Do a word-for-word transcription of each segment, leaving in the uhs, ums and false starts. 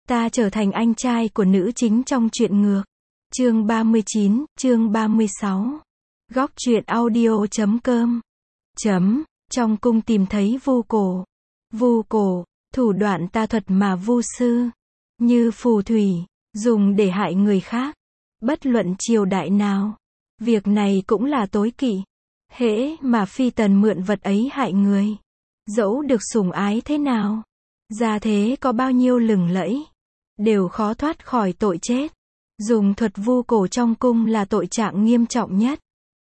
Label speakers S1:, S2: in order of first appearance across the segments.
S1: Ta trở thành anh trai của nữ chính trong truyện ngược. Chương ba mươi chín, chương ba mươi sáu. Góc truyện audio chấm com. Chấm, trong cung tìm thấy Vu Cổ. Vu Cổ, thủ đoạn tà thuật mà Vu sư, như phù thủy, dùng để hại người khác. Bất luận triều đại nào, việc này cũng là tối kỵ. Hễ mà phi tần mượn vật ấy hại người, dẫu được sủng ái thế nào, gia thế có bao nhiêu lừng lẫy, đều khó thoát khỏi tội chết. Dùng thuật Vu Cổ trong cung là tội trạng nghiêm trọng nhất.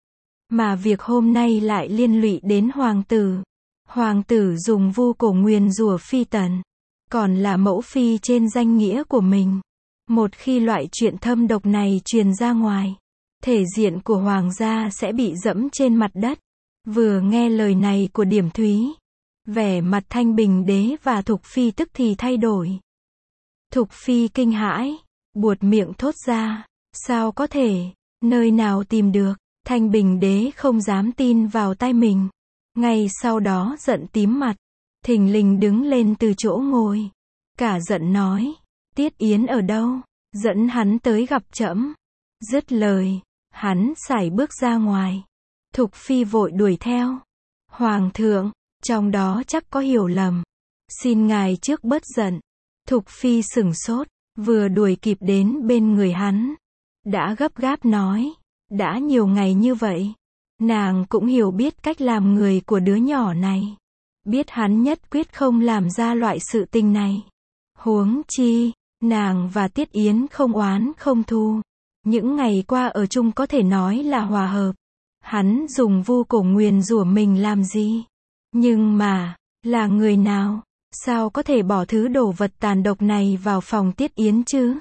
S1: Mà việc hôm nay lại liên lụy đến hoàng tử. Hoàng tử dùng Vu Cổ nguyền rủa phi tần, còn là mẫu phi trên danh nghĩa của mình. Một khi loại chuyện thâm độc này truyền ra ngoài, thể diện của hoàng gia sẽ bị dẫm trên mặt đất. Vừa nghe lời này của Điểm Thúy, vẻ mặt Thanh Bình đế và Thục phi tức thì thay đổi. Thục phi kinh hãi, buột miệng thốt ra, sao có thể, nơi nào tìm được. Thanh Bình đế không dám tin vào tai mình. Ngay sau đó giận tím mặt, thình lình đứng lên từ chỗ ngồi, cả giận nói, Tiết Yến ở đâu, dẫn hắn tới gặp trẫm. Dứt lời, hắn sải bước ra ngoài. Thục phi vội đuổi theo. Hoàng thượng, trong đó chắc có hiểu lầm, xin ngài trước bớt giận. Thục phi sửng sốt, vừa đuổi kịp đến bên người hắn, đã gấp gáp nói, đã nhiều ngày như vậy, nàng cũng hiểu biết cách làm người của đứa nhỏ này, biết hắn nhất quyết không làm ra loại sự tình này. Huống chi, nàng và Tiết Yến không oán không thù, những ngày qua ở chung có thể nói là hòa hợp. Hắn dùng Vu Cổ nguyền rủa mình làm gì? Nhưng mà, là người nào? Sao có thể bỏ thứ đồ vật tàn độc này vào phòng Tiết Yến chứ?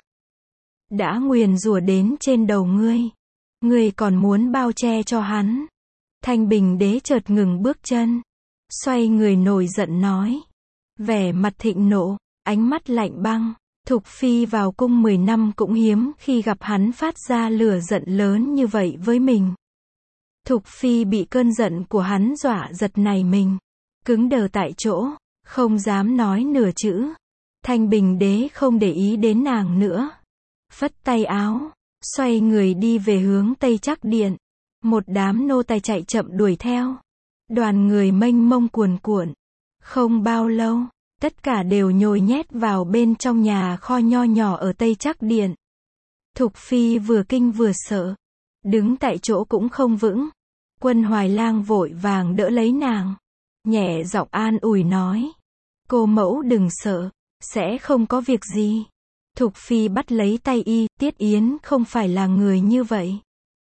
S1: Đã nguyền rủa đến trên đầu ngươi, ngươi còn muốn bao che cho hắn? Thanh Bình đế chợt ngừng bước chân, xoay người nổi giận nói, vẻ mặt thịnh nộ, ánh mắt lạnh băng. Thục phi vào cung mười năm cũng hiếm khi gặp hắn phát ra lửa giận lớn như vậy với mình. Thục phi bị cơn giận của hắn dọa giật nảy mình, cứng đờ tại chỗ, không dám nói nửa chữ. Thanh Bình đế không để ý đến nàng nữa, phất tay áo, xoay người đi về hướng Tây Trắc Điện. Một đám nô tài chạy chậm đuổi theo, đoàn người mênh mông cuồn cuộn. Không bao lâu, tất cả đều nhồi nhét vào bên trong nhà kho nho nhỏ ở Tây Trắc Điện. Thục phi vừa kinh vừa sợ, đứng tại chỗ cũng không vững. Quân Hoài Lang vội vàng đỡ lấy nàng, nhẹ giọng an ủi nói, cô mẫu đừng sợ, sẽ không có việc gì. Thục phi bắt lấy tay y, Tiết Yến không phải là người như vậy,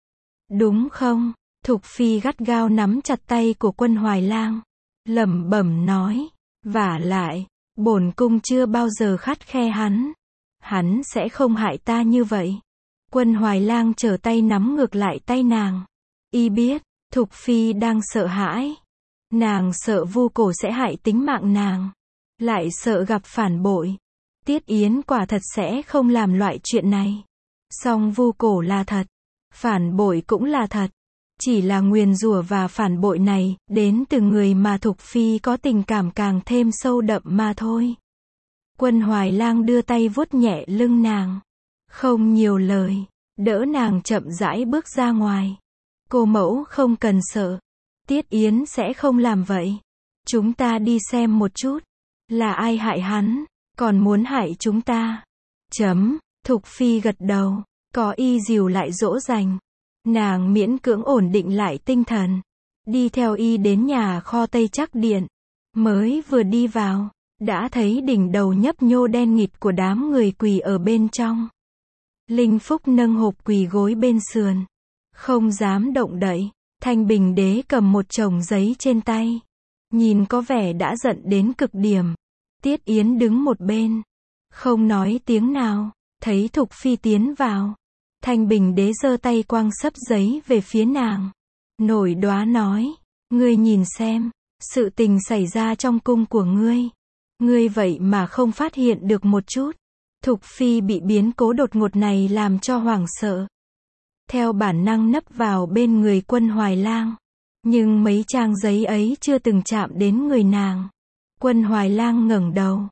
S1: đúng không? Thục phi gắt gao nắm chặt tay của Quân Hoài Lang, lẩm bẩm nói, vả lại, bổn cung chưa bao giờ khắt khe hắn, hắn sẽ không hại ta như vậy. Quân Hoài Lang trở tay nắm ngược lại tay nàng, y biết, Thục phi đang sợ hãi, nàng sợ Vu Cổ sẽ hại tính mạng nàng, lại sợ gặp phản bội. Tiết Yến quả thật sẽ không làm loại chuyện này. Song Vu Cổ là thật, phản bội cũng là thật. Chỉ là nguyền rủa và phản bội này, đến từ người mà Thục phi có tình cảm càng thêm sâu đậm mà thôi. Quân Hoài Lang đưa tay vuốt nhẹ lưng nàng, không nhiều lời, đỡ nàng chậm rãi bước ra ngoài. Cô mẫu không cần sợ, Tiết Yến sẽ không làm vậy. Chúng ta đi xem một chút, là ai hại hắn, còn muốn hại chúng ta. Chấm, Thục phi gật đầu, có y dìu lại dỗ dành. Nàng miễn cưỡng ổn định lại tinh thần, đi theo y đến nhà kho Tây Trắc Điện. Mới vừa đi vào, đã thấy đỉnh đầu nhấp nhô đen nghịt của đám người quỳ ở bên trong. Linh Phúc nâng hộp quỳ gối bên sườn, không dám động đậy. Thanh Bình đế cầm một chồng giấy trên tay, nhìn có vẻ đã giận đến cực điểm. Tiết Yến đứng một bên, không nói tiếng nào. Thấy Thục phi tiến vào, Thanh Bình đế giơ tay quăng sấp giấy về phía nàng, nổi đoá nói, ngươi nhìn xem, sự tình xảy ra trong cung của ngươi, ngươi vậy mà không phát hiện được một chút. Thục phi bị biến cố đột ngột này làm cho hoảng sợ, theo bản năng nấp vào bên người Quân Hoài Lang, nhưng mấy trang giấy ấy chưa từng chạm đến người nàng. Quân Hoài Lang ngẩng đầu,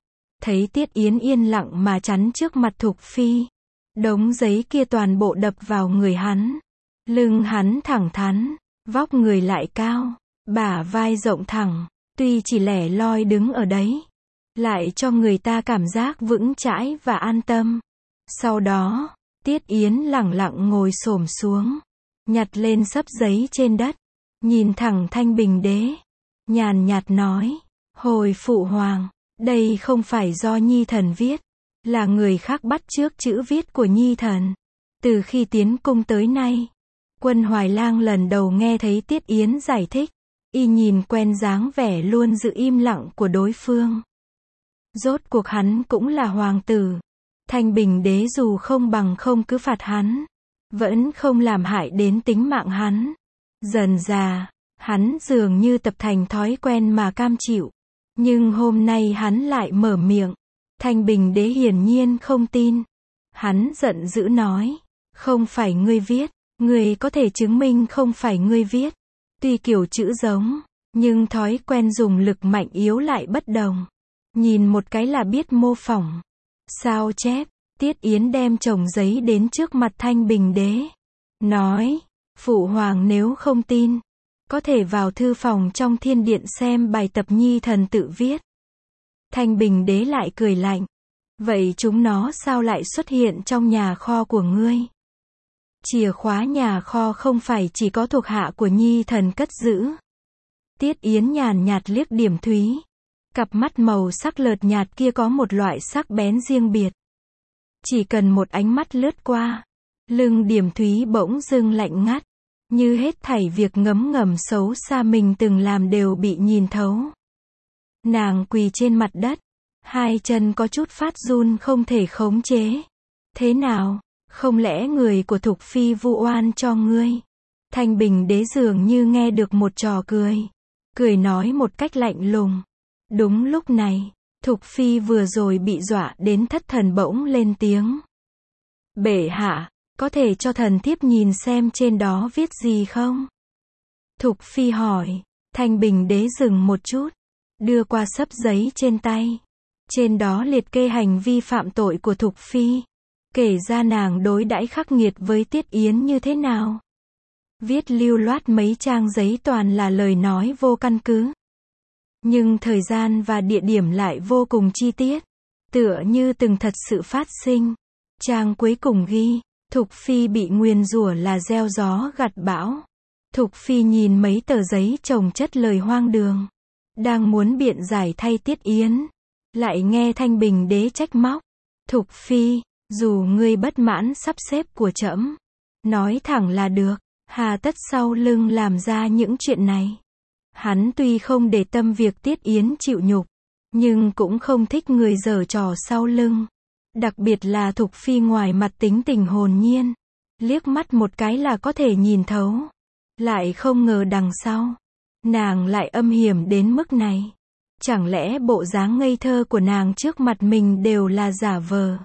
S1: thấy Tiết Yến yên lặng mà chắn trước mặt Thục Phi. Đống giấy kia toàn bộ đập vào người hắn. Lưng hắn thẳng thắn, vóc người lại cao, bả vai rộng thẳng, tuy chỉ lẻ loi đứng ở đấy, lại cho người ta cảm giác vững chãi và an tâm. Sau đó, Tiết Yến lẳng lặng ngồi xổm xuống, nhặt lên xấp giấy trên đất, nhìn thẳng Thanh Bình Đế, nhàn nhạt nói, hồi phụ hoàng, đây không phải do Nhi thần viết, là người khác bắt chước chữ viết của Nhi thần. Từ khi tiến cung tới nay, Quân Hoài Lang lần đầu nghe thấy Tiết Yến giải thích, y nhìn quen dáng vẻ luôn giữ im lặng của đối phương. Rốt cuộc hắn cũng là hoàng tử. Thanh Bình Đế dù không bằng không cứ phạt hắn, vẫn không làm hại đến tính mạng hắn. Dần dà, hắn dường như tập thành thói quen mà cam chịu. Nhưng hôm nay hắn lại mở miệng. Thanh Bình Đế hiển nhiên không tin. Hắn giận dữ nói, không phải ngươi viết, ngươi có thể chứng minh không phải ngươi viết. Tuy kiểu chữ giống, nhưng thói quen dùng lực mạnh yếu lại bất đồng. Nhìn một cái là biết mô phỏng. Sao chép, Tiết Yến đem chồng giấy đến trước mặt Thanh Bình Đế. Nói, phụ hoàng nếu không tin, có thể vào thư phòng trong thiên điện xem bài tập Nhi thần tự viết. Thanh Bình Đế lại cười lạnh. Vậy chúng nó sao lại xuất hiện trong nhà kho của ngươi? Chìa khóa nhà kho không phải chỉ có thuộc hạ của Nhi thần cất giữ. Tiết Yến nhàn nhạt liếc Điểm Thúy. Cặp mắt màu sắc lợt nhạt kia có một loại sắc bén riêng biệt. Chỉ cần một ánh mắt lướt qua, lưng Điểm Thúy bỗng dưng lạnh ngắt, như hết thảy việc ngấm ngầm xấu xa mình từng làm đều bị nhìn thấu. Nàng quỳ trên mặt đất, hai chân có chút phát run không thể khống chế. Thế nào, không lẽ người của Thục Phi vu oan cho ngươi? Thanh Bình Đế dường như nghe được một trò cười, cười nói một cách lạnh lùng. Đúng lúc này, Thục Phi vừa rồi bị dọa đến thất thần bỗng lên tiếng. Bệ hạ, có thể cho thần thiếp nhìn xem trên đó viết gì không? Thục Phi hỏi. Thanh Bình Đế dừng một chút, đưa qua xấp giấy trên tay. Trên đó liệt kê hành vi phạm tội của Thục Phi, kể ra nàng đối đãi khắc nghiệt với Tiết Yến như thế nào. Viết lưu loát mấy trang giấy toàn là lời nói vô căn cứ. Nhưng thời gian và địa điểm lại vô cùng chi tiết, tựa như từng thật sự phát sinh. Trang cuối cùng ghi, Thục Phi bị nguyền rủa là gieo gió gặt bão. Thục Phi nhìn mấy tờ giấy chồng chất lời hoang đường, đang muốn biện giải thay Tiết Yến, lại nghe Thanh Bình Đế trách móc. Thục Phi, dù ngươi bất mãn sắp xếp của trẫm, nói thẳng là được, hà tất sau lưng làm ra những chuyện này. Hắn tuy không để tâm việc Tiết Yến chịu nhục, nhưng cũng không thích người giở trò sau lưng. Đặc biệt là Thục Phi ngoài mặt tính tình hồn nhiên, liếc mắt một cái là có thể nhìn thấu. Lại không ngờ đằng sau, nàng lại âm hiểm đến mức này. Chẳng lẽ bộ dáng ngây thơ của nàng trước mặt mình đều là giả vờ?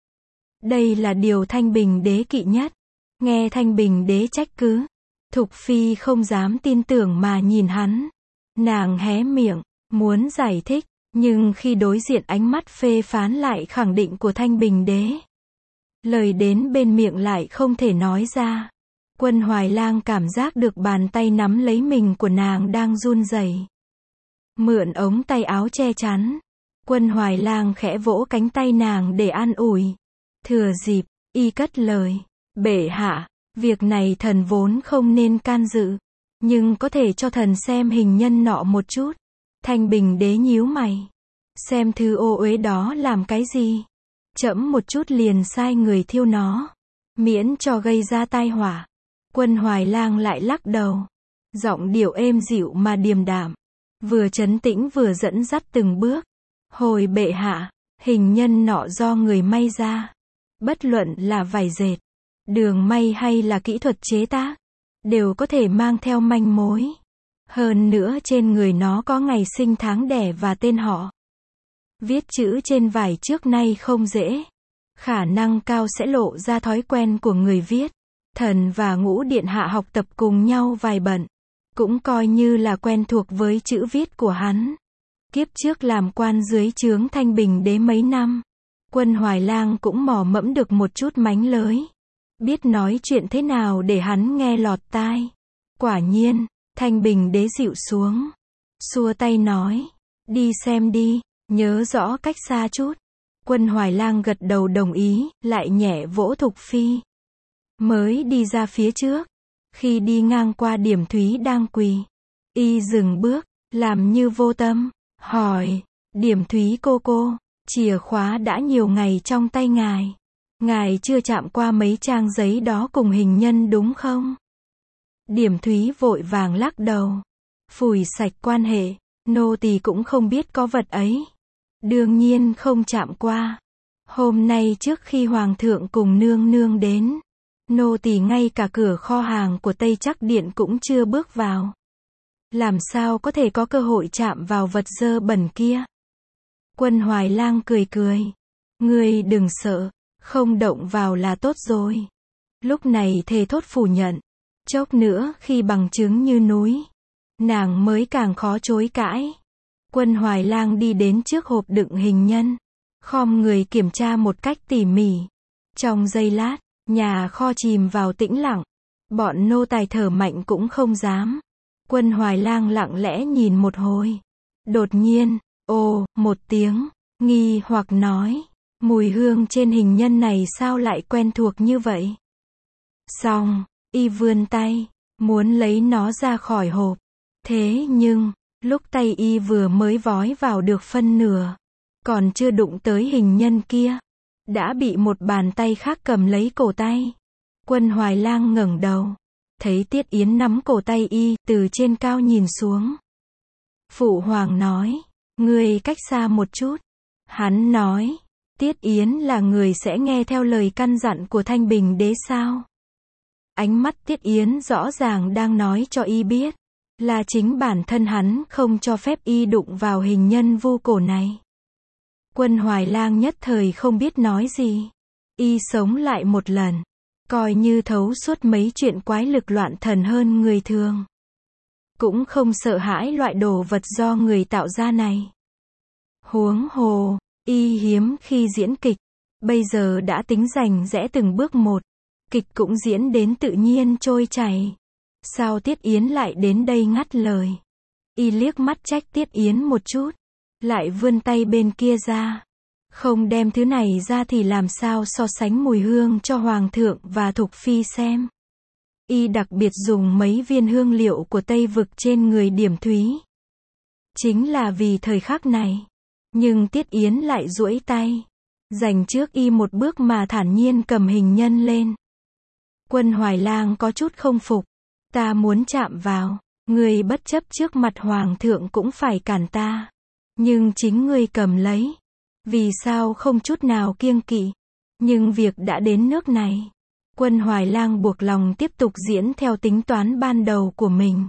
S1: Đây là điều Thanh Bình Đế kỵ nhất. Nghe Thanh Bình Đế trách cứ, Thục Phi không dám tin tưởng mà nhìn hắn. Nàng hé miệng, muốn giải thích, nhưng khi đối diện ánh mắt phê phán lại khẳng định của Thanh Bình Đế, lời đến bên miệng lại không thể nói ra. Quân Hoài Lang cảm giác được bàn tay nắm lấy mình của nàng đang run rẩy. Mượn ống tay áo che chắn, Quân Hoài Lang khẽ vỗ cánh tay nàng để an ủi. Thừa dịp, y cất lời, bệ hạ, việc này thần vốn không nên can dự, nhưng có thể cho thần xem hình nhân nọ một chút. Thanh Bình Đế nhíu mày, xem thư ô uế đó làm cái gì? Trẫm một chút liền sai người thiêu nó, miễn cho gây ra tai họa. Quân Hoài Lang lại lắc đầu, giọng điệu êm dịu mà điềm đạm, vừa trấn tĩnh vừa dẫn dắt từng bước. Hồi bệ hạ, hình nhân nọ do người may ra, bất luận là vải dệt, đường may hay là kỹ thuật chế tác, đều có thể mang theo manh mối. Hơn nữa trên người nó có ngày sinh tháng đẻ và tên họ. Viết chữ trên vải trước nay không dễ, khả năng cao sẽ lộ ra thói quen của người viết. Thần và Ngũ Điện Hạ học tập cùng nhau vài bận, cũng coi như là quen thuộc với chữ viết của hắn. Kiếp trước làm quan dưới trướng Thanh Bình đế mấy năm, Quân Hoài Lang cũng mò mẫm được một chút mánh lới. Biết nói chuyện thế nào để hắn nghe lọt tai. Quả nhiên, Thanh Bình đế dịu xuống. Xua tay nói, đi xem đi, nhớ rõ cách xa chút. Quân Hoài Lang gật đầu đồng ý, lại nhẹ vỗ Thục Phi. Mới đi ra phía trước. Khi đi ngang qua Điểm Thúy đang quỳ, y dừng bước, làm như vô tâm, hỏi, Điểm Thúy cô cô, chìa khóa đã nhiều ngày trong tay ngài. Ngài chưa chạm qua mấy trang giấy đó cùng hình nhân đúng không? Điểm Thúy vội vàng lắc đầu. Phủi sạch quan hệ, nô tỳ cũng không biết có vật ấy. Đương nhiên không chạm qua. Hôm nay trước khi Hoàng thượng cùng nương nương đến, nô tỳ ngay cả cửa kho hàng của Tây Trắc Điện cũng chưa bước vào. Làm sao có thể có cơ hội chạm vào vật dơ bẩn kia? Quân Hoài Lang cười cười. Ngươi đừng sợ, không động vào là tốt rồi. Lúc này thề thốt phủ nhận. Chốc nữa khi bằng chứng như núi, nàng mới càng khó chối cãi. Quân Hoài Lang đi đến trước hộp đựng hình nhân, khom người kiểm tra một cách tỉ mỉ. Trong giây lát, nhà kho chìm vào tĩnh lặng. Bọn nô tài thở mạnh cũng không dám. Quân Hoài Lang lặng lẽ nhìn một hồi. Đột nhiên, ồ, một tiếng, nghi hoặc nói, mùi hương trên hình nhân này sao lại quen thuộc như vậy? Xong, y vươn tay, muốn lấy nó ra khỏi hộp. Thế nhưng, lúc tay y vừa mới vói vào được phân nửa, còn chưa đụng tới hình nhân kia, đã bị một bàn tay khác cầm lấy cổ tay. Quân Hoài Lang ngẩng đầu, thấy Tiết Yến nắm cổ tay y, từ trên cao nhìn xuống. Phụ hoàng nói, ngươi cách xa một chút. Hắn nói, Tiết Yến là người sẽ nghe theo lời căn dặn của Thanh Bình đế sao? Ánh mắt Tiết Yến rõ ràng đang nói cho y biết, là chính bản thân hắn không cho phép y đụng vào hình nhân vu cổ này. Quân Hoài Lang nhất thời không biết nói gì. Y sống lại một lần, coi như thấu suốt mấy chuyện quái lực loạn thần hơn người thường. Cũng không sợ hãi loại đồ vật do người tạo ra này. Huống hồ, y hiếm khi diễn kịch, bây giờ đã tính rành rẽ từng bước một. Kịch cũng diễn đến tự nhiên trôi chảy. Sao Tiết Yến lại đến đây ngắt lời? Y liếc mắt trách Tiết Yến một chút, lại vươn tay bên kia ra. Không đem thứ này ra thì làm sao so sánh mùi hương cho Hoàng thượng và Thục Phi xem. Y đặc biệt dùng mấy viên hương liệu của Tây Vực trên người Điểm Thúy. Chính là vì thời khắc này. Nhưng Tiết Yến lại duỗi tay, dành trước y một bước mà thản nhiên cầm hình nhân lên. Quân Hoài Lang có chút không phục. Ta muốn chạm vào, ngươi bất chấp trước mặt Hoàng thượng cũng phải cản ta. Nhưng chính ngươi cầm lấy. Vì sao không chút nào kiêng kỵ? Nhưng việc đã đến nước này. Quân Hoài Lang buộc lòng tiếp tục diễn theo tính toán ban đầu của mình.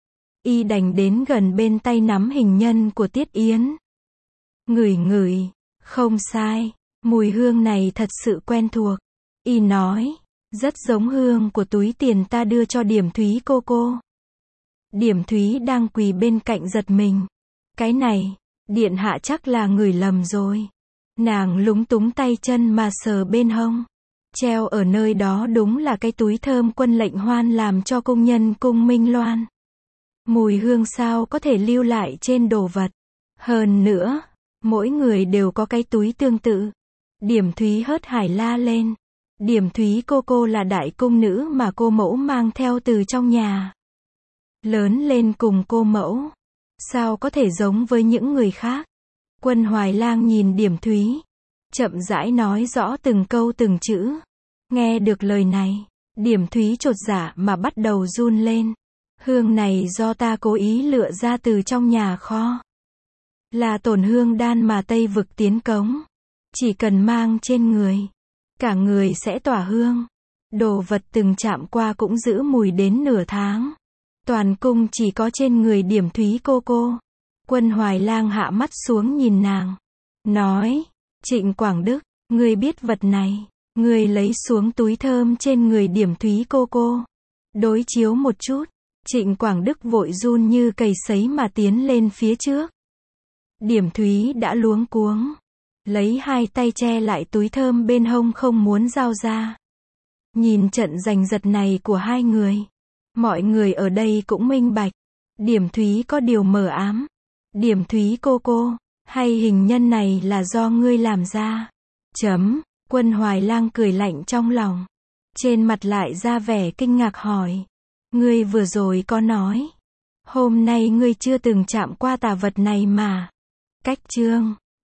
S1: Y đành đến gần bên tay nắm hình nhân của Tiết Yến. Ngửi ngửi, không sai, mùi hương này thật sự quen thuộc. Y nói, rất giống hương của túi tiền ta đưa cho Điểm Thúy cô cô. Điểm Thúy đang quỳ bên cạnh giật mình. Cái này, điện hạ chắc là ngửi lầm rồi. Nàng lúng túng tay chân mà sờ bên hông. Treo ở nơi đó đúng là cái túi thơm Quân Lệnh Hoan làm cho công nhân cung Minh Loan. Mùi hương sao có thể lưu lại trên đồ vật. Hơn nữa, mỗi người đều có cái túi tương tự. Điểm Thúy hớt hải la lên. Điểm Thúy cô cô là đại cung nữ mà cô mẫu mang theo từ trong nhà. Lớn lên cùng cô mẫu. Sao có thể giống với những người khác? Quân Hoài Lang nhìn Điểm Thúy, chậm rãi nói rõ từng câu từng chữ. Nghe được lời này, Điểm Thúy chột dạ mà bắt đầu run lên. Hương này do ta cố ý lựa ra từ trong nhà kho. Là tổn hương đan mà Tây Vực tiến cống. Chỉ cần mang trên người, cả người sẽ tỏa hương. Đồ vật từng chạm qua cũng giữ mùi đến nửa tháng. Toàn cung chỉ có trên người Điểm Thúy cô cô. Quân Hoài Lang hạ mắt xuống nhìn nàng. Nói, Trịnh Quảng Đức, ngươi biết vật này. Ngươi lấy xuống túi thơm trên người Điểm Thúy cô cô. Đối chiếu một chút. Trịnh Quảng Đức vội run như cầy sấy mà tiến lên phía trước. Điểm Thúy đã luống cuống. Lấy hai tay che lại túi thơm bên hông không muốn giao ra. Nhìn trận giành giật này của hai người. Mọi người ở đây cũng minh bạch. Điểm Thúy có điều mờ ám. Điểm Thúy cô cô, hay hình nhân này là do ngươi làm ra? Chấm, Quân Hoài Lang cười lạnh trong lòng. Trên mặt lại ra vẻ kinh ngạc hỏi. Ngươi vừa rồi có nói. Hôm nay ngươi chưa từng chạm qua tà vật này mà. Cách chương.